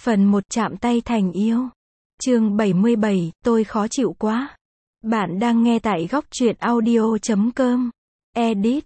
Phần 1 chạm tay thành yêu. Chương 77, tôi khó chịu quá. Bạn đang nghe tại góc truyện audio.com. Edit,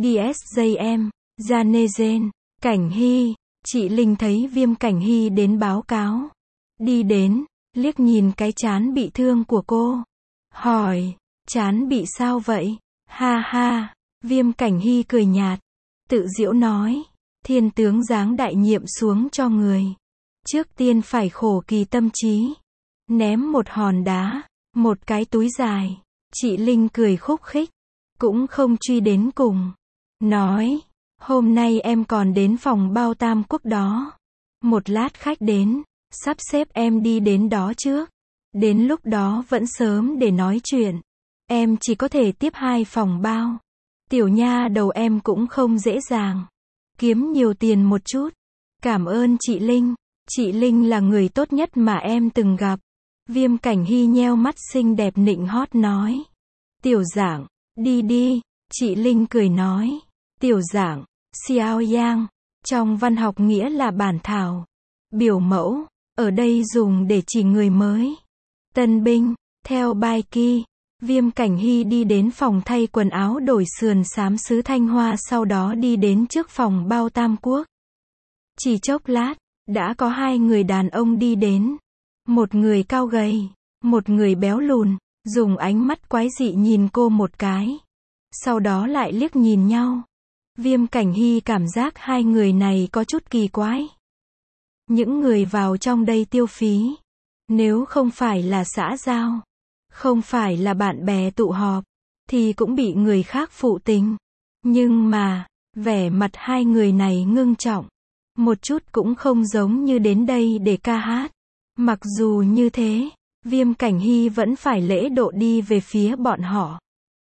DSJM, Janezen, Cảnh Hy. Chị Linh thấy Viêm Cảnh Hy đến báo cáo. Đi đến, liếc nhìn cái trán bị thương của cô. Hỏi, trán bị sao vậy? Ha ha, Viêm Cảnh Hy cười nhạt. Tự giễu nói, thiên tướng giáng đại nhiệm xuống cho người. Trước tiên phải khổ kỳ tâm trí. Ném một hòn đá, một cái túi dài. Chị Linh cười khúc khích, cũng không truy đến cùng. Nói, hôm nay em còn đến phòng bao Tam Quốc đó. Một lát khách đến, sắp xếp em đi đến đó trước. Đến lúc đó vẫn sớm để nói chuyện. Em chỉ có thể tiếp 2 phòng bao. Tiểu nha đầu em cũng không dễ dàng. Kiếm nhiều tiền một chút. Cảm ơn chị Linh. Chị Linh là người tốt nhất mà em từng gặp. Viêm Cảnh Hy nheo mắt xinh đẹp nịnh hót nói. Tiểu Giảng, đi đi. Chị Linh cười nói. Tiểu Giảng, Xiao Yang. Trong văn học nghĩa là bản thảo. Biểu mẫu, ở đây dùng để chỉ người mới. Tân binh, theo Bai Ki. Viêm Cảnh Hy đi đến phòng thay quần áo đổi sườn xám sứ Thanh Hoa, sau đó đi đến trước phòng bao Tam Quốc. Chỉ chốc lát, đã có 2 người đàn ông đi đến. Một người cao gầy, một người béo lùn, dùng ánh mắt quái dị nhìn cô một cái. Sau đó lại liếc nhìn nhau. Viêm Cảnh Hy cảm giác 2 người này có chút kỳ quái. Những người vào trong đây tiêu phí. Nếu không phải là xã giao, không phải là bạn bè tụ họp, thì cũng bị người khác phụ tình. Nhưng mà, vẻ mặt 2 người này ngưng trọng. Một chút cũng không giống như đến đây để ca hát. Mặc dù như thế, Viêm Cảnh Hy vẫn phải lễ độ đi về phía bọn họ.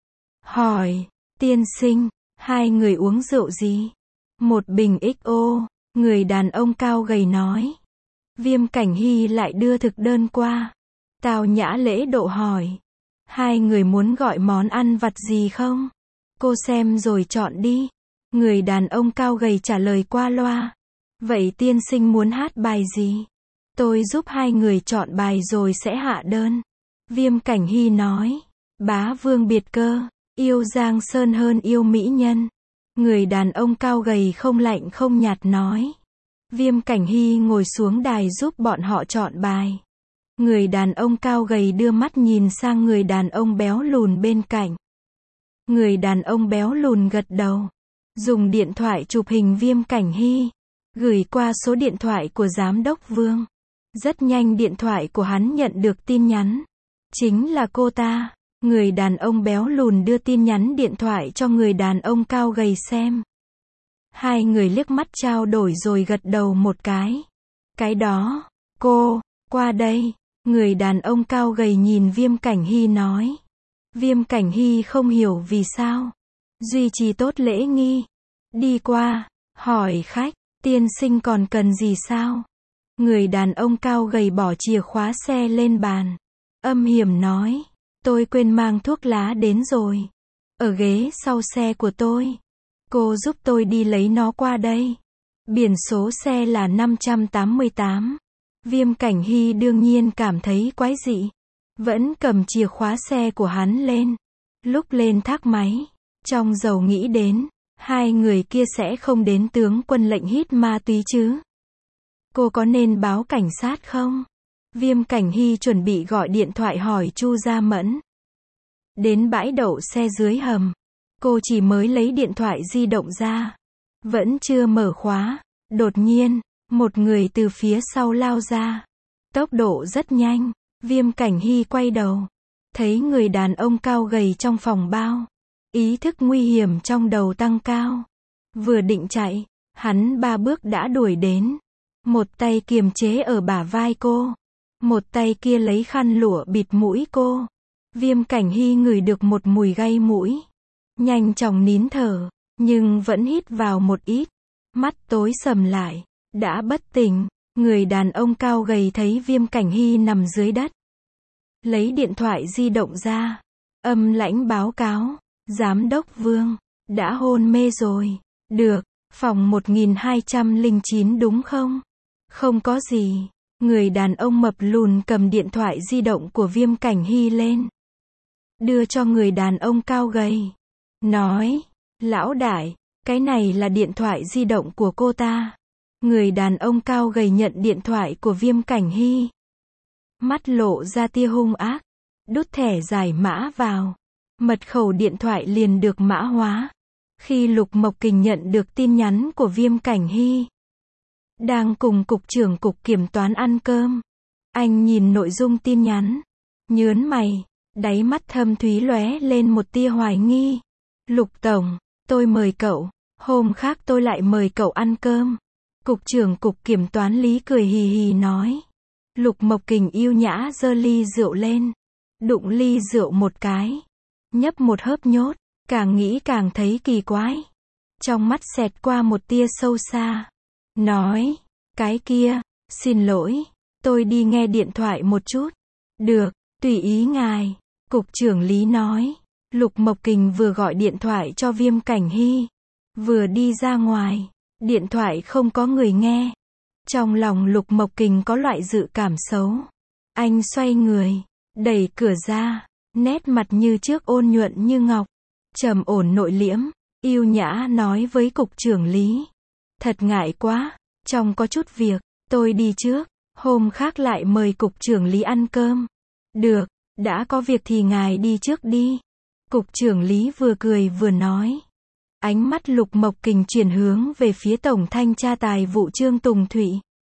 Hỏi, tiên sinh, 2 người uống rượu gì? Một bình XO, người đàn ông cao gầy nói. Viêm Cảnh Hy lại đưa thực đơn qua. Tào nhã lễ độ hỏi. 2 người muốn gọi món ăn vặt gì không? Cô xem rồi chọn đi. Người đàn ông cao gầy trả lời qua loa. Vậy tiên sinh muốn hát bài gì? Tôi giúp 2 người chọn bài rồi sẽ hạ đơn. Viêm Cảnh Hy nói. Bá vương biệt cơ, yêu Giang Sơn hơn yêu mỹ nhân. Người đàn ông cao gầy không lạnh không nhạt nói. Viêm Cảnh Hy ngồi xuống đài giúp bọn họ chọn bài. Người đàn ông cao gầy đưa mắt nhìn sang người đàn ông béo lùn bên cạnh. Người đàn ông béo lùn gật đầu. Dùng điện thoại chụp hình Viêm Cảnh Hy. Gửi qua số điện thoại của giám đốc Vương. Rất nhanh điện thoại của hắn nhận được tin nhắn. Chính là cô ta. Người đàn ông béo lùn đưa tin nhắn điện thoại cho người đàn ông cao gầy xem. 2 người liếc mắt trao đổi rồi gật đầu một cái. Cái đó, cô, qua đây. Người đàn ông cao gầy nhìn Viêm Cảnh Hy nói. Viêm Cảnh Hy không hiểu vì sao. Duy trì tốt lễ nghi. Đi qua, hỏi khách, tiên sinh còn cần gì sao? Người đàn ông cao gầy bỏ chìa khóa xe lên bàn. Âm hiểm nói. Tôi quên mang thuốc lá đến rồi. Ở ghế sau xe của tôi. Cô giúp tôi đi lấy nó qua đây. Biển số xe là 588. Viêm Cảnh Hy đương nhiên cảm thấy quái dị. Vẫn cầm chìa khóa xe của hắn lên. Lúc lên thác máy, trong dầu nghĩ đến, 2 người kia sẽ không đến tướng quân lệnh hít ma túy chứ. Cô có nên báo cảnh sát không? Viêm Cảnh Hy chuẩn bị gọi điện thoại hỏi Chu Gia Mẫn. Đến bãi đậu xe dưới hầm. Cô chỉ mới lấy điện thoại di động ra. Vẫn chưa mở khóa. Đột nhiên, một người từ phía sau lao ra. Tốc độ rất nhanh. Viêm Cảnh Hy quay đầu. Thấy người đàn ông cao gầy trong phòng bao. Ý thức nguy hiểm trong đầu tăng cao. Vừa định chạy, hắn 3 bước đã đuổi đến. Một tay kiềm chế ở bả vai cô. Một tay kia lấy khăn lụa bịt mũi cô. Viêm Cảnh Hy ngửi được một mùi gây mũi. Nhanh chóng nín thở, nhưng vẫn hít vào một ít. Mắt tối sầm lại. Đã bất tỉnh. Người đàn ông cao gầy thấy Viêm Cảnh Hy nằm dưới đất. Lấy điện thoại di động ra. Âm lãnh báo cáo. Giám đốc Vương, đã hôn mê rồi. Được, phòng 1209 đúng không? Không có gì. Người đàn ông mập lùn cầm điện thoại di động của Viêm Cảnh Hy lên. Đưa cho người đàn ông cao gầy. Nói, lão đại, cái này là điện thoại di động của cô ta. Người đàn ông cao gầy nhận điện thoại của Viêm Cảnh Hy. Mắt lộ ra tia hung ác. Đút thẻ giải mã vào. Mật khẩu điện thoại liền được mã hóa. Khi Lục Mộc Kình nhận được tin nhắn của Viêm Cảnh Hy, đang cùng cục trưởng cục kiểm toán ăn cơm, anh nhìn nội dung tin nhắn, nhớn mày, đáy mắt thâm thúy lóe lên một tia hoài nghi. Lục tổng, tôi mời cậu, hôm khác tôi lại mời cậu ăn cơm. Cục trưởng cục kiểm toán Lý cười hì hì nói. Lục Mộc Kình yêu nhã giơ ly rượu lên, đụng ly rượu một cái, nhấp một hớp nhốt, càng nghĩ càng thấy kỳ quái. Trong mắt xẹt qua một tia sâu xa. Nói, cái kia, xin lỗi, tôi đi nghe điện thoại một chút. Được, tùy ý ngài. Cục trưởng Lý nói. Lục Mộc Kình vừa gọi điện thoại cho Viêm Cảnh Hy, vừa đi ra ngoài, điện thoại không có người nghe. Trong lòng Lục Mộc Kình có loại dự cảm xấu. Anh xoay người, đẩy cửa ra, nét mặt như trước ôn nhuận như ngọc, trầm ổn nội liễm, yêu nhã nói với cục trưởng Lý. Thật ngại quá, trong có chút việc, tôi đi trước, hôm khác lại mời cục trưởng Lý ăn cơm. Được, đã có việc thì ngài đi trước đi. Cục trưởng Lý vừa cười vừa nói. Ánh mắt Lục Mộc Kình chuyển hướng về phía Tổng Thanh tra Tài vụ Trương Tùng Thụy.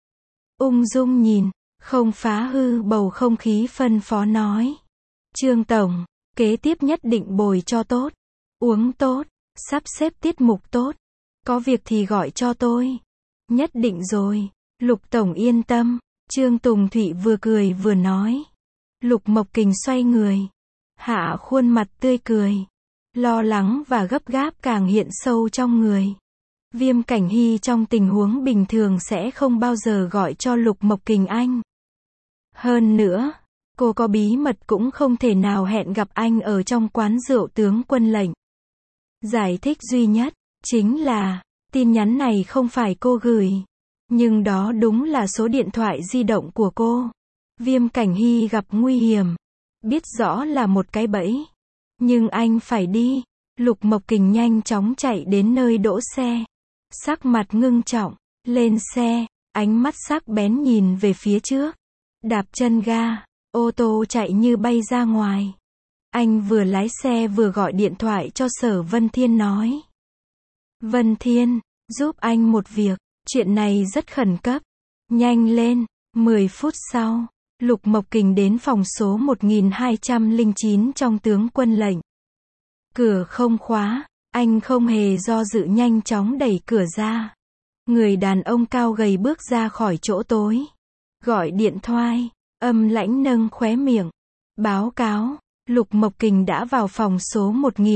Ung dung nhìn, không phá hư bầu không khí, phân phó nói. Trương Tổng, kế tiếp nhất định bồi cho tốt, uống tốt, sắp xếp tiết mục tốt. Có việc thì gọi cho tôi. Nhất định rồi, Lục Tổng yên tâm. Trương Tùng Thụy vừa cười vừa nói. Lục Mộc Kình xoay người, hạ khuôn mặt tươi cười. Lo lắng và gấp gáp càng hiện sâu trong người. Viêm Cảnh Hy trong tình huống bình thường sẽ không bao giờ gọi cho Lục Mộc Kình anh. Hơn nữa, cô có bí mật cũng không thể nào hẹn gặp anh ở trong quán rượu Tướng Quân Lệnh. Giải thích duy nhất, chính là, tin nhắn này không phải cô gửi. Nhưng đó đúng là số điện thoại di động của cô. Viêm Cảnh Hy gặp nguy hiểm. Biết rõ là một cái bẫy. Nhưng anh phải đi. Lục Mộc Kình nhanh chóng chạy đến nơi đỗ xe. Sắc mặt ngưng trọng, lên xe, ánh mắt sắc bén nhìn về phía trước. Đạp chân ga, ô tô chạy như bay ra ngoài. Anh vừa lái xe vừa gọi điện thoại cho Sở Vân Thiên nói. Vân Thiên, giúp anh một việc, chuyện này rất khẩn cấp. Nhanh lên. 10 phút sau, Lục Mộc Kình đến phòng số 1209 trong Tướng Quân Lệnh. Cửa không khóa, anh không hề do dự nhanh chóng đẩy cửa ra. Người đàn ông cao gầy bước ra khỏi chỗ tối. Gọi điện thoại, âm lãnh nâng khóe miệng. Báo cáo, Lục Mộc Kình đã vào phòng số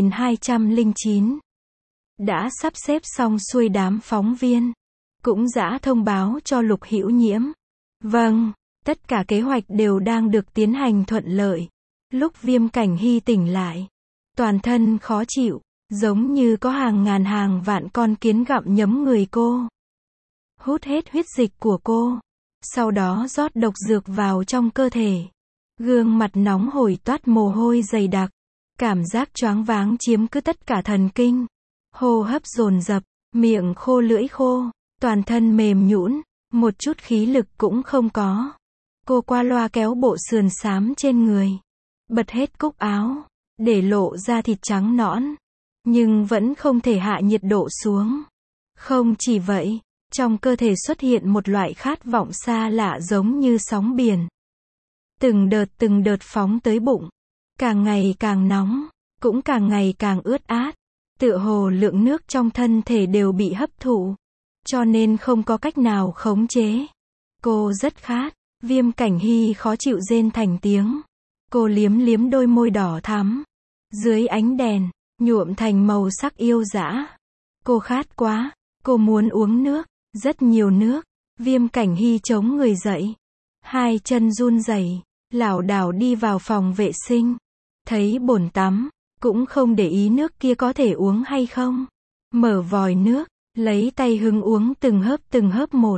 1209. Đã sắp xếp xong xuôi đám phóng viên. Cũng đã thông báo cho Lục Hữu Nhiễm. Vâng, tất cả kế hoạch đều đang được tiến hành thuận lợi. Lúc Viêm Cảnh Hy tỉnh lại, toàn thân khó chịu, giống như có hàng ngàn hàng vạn con kiến gặm nhấm người cô. Hút hết huyết dịch của cô, sau đó rót độc dược vào trong cơ thể. Gương mặt nóng hổi toát mồ hôi dày đặc, cảm giác choáng váng chiếm cứ tất cả thần kinh. Hô hấp dồn dập, miệng khô lưỡi khô, toàn thân mềm nhũn, một chút khí lực cũng không có. Cô qua loa kéo bộ sườn xám trên người, bật hết cúc áo, để lộ ra thịt trắng nõn, nhưng vẫn không thể hạ nhiệt độ xuống. Không chỉ vậy, trong cơ thể xuất hiện một loại khát vọng xa lạ giống như sóng biển. Từng đợt phóng tới bụng, càng ngày càng nóng, cũng càng ngày càng ướt át. Tựa hồ lượng nước trong thân thể đều bị hấp thụ, cho nên không có cách nào khống chế. Cô rất khát. Viêm Cảnh Hy khó chịu rên thành tiếng. Cô liếm liếm đôi môi đỏ thắm, dưới ánh đèn, nhuộm thành màu sắc yêu dã. Cô khát quá, cô muốn uống nước, rất nhiều nước. Viêm Cảnh Hy chống người dậy, hai chân run rẩy, lảo đảo đi vào phòng vệ sinh. Thấy bồn tắm, cũng không để ý nước kia có thể uống hay không. Mở vòi nước, lấy tay hứng uống từng hớp một.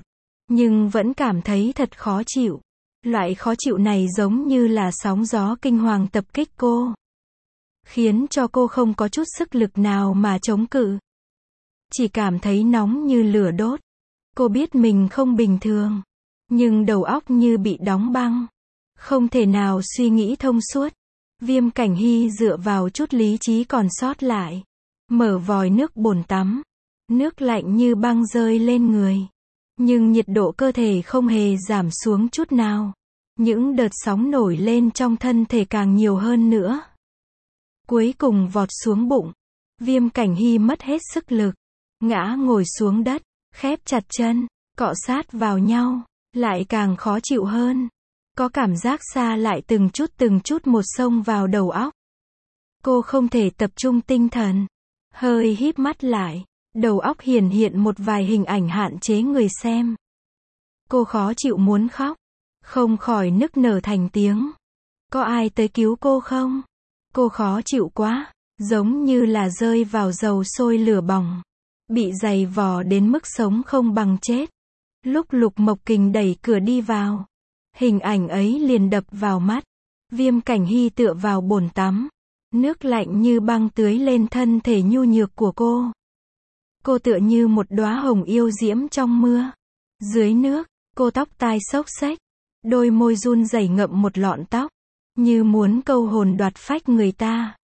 nhưng vẫn cảm thấy thật khó chịu. Loại khó chịu này giống như là sóng gió kinh hoàng tập kích cô, khiến cho cô không có chút sức lực nào mà chống cự. Chỉ cảm thấy nóng như lửa đốt. Cô biết mình không bình thường, nhưng đầu óc như bị đóng băng, không thể nào suy nghĩ thông suốt. Viêm Cảnh Hy dựa vào chút lý trí còn sót lại, mở vòi nước bồn tắm. Nước lạnh như băng rơi lên người, nhưng nhiệt độ cơ thể không hề giảm xuống chút nào. Những đợt sóng nổi lên trong thân thể càng nhiều hơn nữa. Cuối cùng vọt xuống bụng. Viêm Cảnh Hy mất hết sức lực, ngã ngồi xuống đất, khép chặt chân, cọ sát vào nhau, lại càng khó chịu hơn. Có cảm giác xa lại từng chút một xông vào đầu óc. Cô không thể tập trung tinh thần, hơi híp mắt lại, đầu óc hiện một vài hình ảnh hạn chế người xem. Cô khó chịu muốn khóc, không khỏi nức nở thành tiếng. Có ai tới cứu cô không? Cô khó chịu quá, giống như là rơi vào dầu sôi lửa bỏng, bị giày vò đến mức sống không bằng chết. Lúc Lục Mộc Kình đẩy cửa đi vào, hình ảnh ấy liền đập vào mắt. Viêm Cảnh Hy tựa vào bồn tắm, nước lạnh như băng tưới lên thân thể nhu nhược của cô. Cô tựa như một đóa hồng yêu diễm trong mưa. Dưới nước, cô tóc tai xốc xếch, đôi môi run rẩy ngậm một lọn tóc, như muốn câu hồn đoạt phách người ta.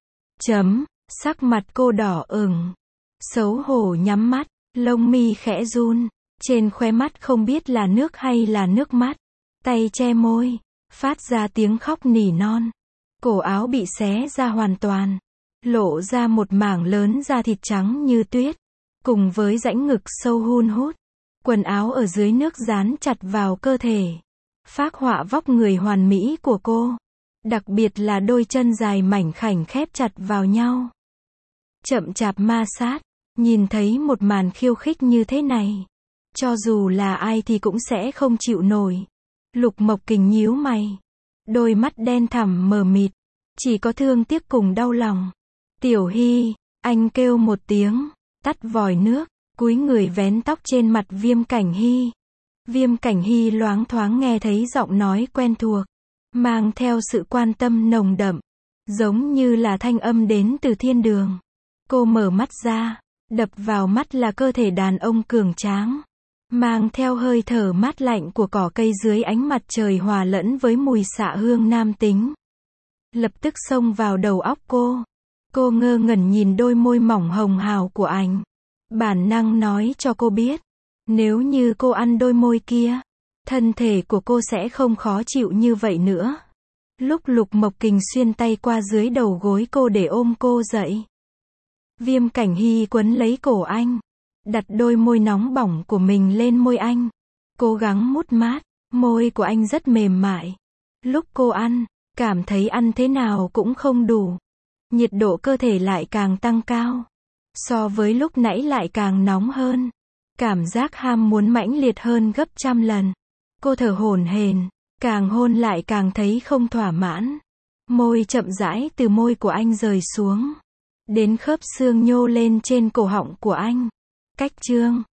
Sắc mặt cô đỏ ửng, xấu hổ nhắm mắt, lông mi khẽ run, trên khóe mắt không biết là nước hay là nước mắt. Tay che môi, phát ra tiếng khóc nỉ non. Cổ áo bị xé ra hoàn toàn, lộ ra một mảng lớn da thịt trắng như tuyết, cùng với rãnh ngực sâu hun hút. Quần áo ở dưới nước dán chặt vào cơ thể, phác họa vóc người hoàn mỹ của cô. Đặc biệt là đôi chân dài mảnh khảnh khép chặt vào nhau, chậm chạp ma sát. Nhìn thấy một màn khiêu khích như thế này, cho dù là ai thì cũng sẽ không chịu nổi. Lục Mộc Kình nhíu mày, đôi mắt đen thẳm mờ mịt, chỉ có thương tiếc cùng đau lòng. Tiểu Hy, anh kêu một tiếng, tắt vòi nước, cúi người vén tóc trên mặt Viêm Cảnh Hy. Viêm Cảnh Hy loáng thoáng nghe thấy giọng nói quen thuộc, mang theo sự quan tâm nồng đậm, giống như là thanh âm đến từ thiên đường. Cô mở mắt ra, đập vào mắt là cơ thể đàn ông cường tráng, mang theo hơi thở mát lạnh của cỏ cây dưới ánh mặt trời hòa lẫn với mùi xạ hương nam tính. Lập tức xông vào đầu óc cô. Cô ngơ ngẩn nhìn đôi môi mỏng hồng hào của anh. Bản năng nói cho cô biết, nếu như cô ăn đôi môi kia, thân thể của cô sẽ không khó chịu như vậy nữa. Lúc Lục Mộc Kình xuyên tay qua dưới đầu gối cô để ôm cô dậy, Viêm Cảnh Hy quấn lấy cổ anh, đặt đôi môi nóng bỏng của mình lên môi anh, cố gắng mút mát. Môi của anh rất mềm mại. Lúc cô ăn, cảm thấy ăn thế nào cũng không đủ. Nhiệt độ cơ thể lại càng tăng cao. So với lúc nãy lại càng nóng hơn. Cảm giác ham muốn mãnh liệt hơn gấp trăm lần. Cô thở hổn hển, càng hôn lại càng thấy không thỏa mãn. Môi chậm rãi từ môi của anh rời xuống, đến khớp xương nhô lên trên cổ họng của anh. Cách chương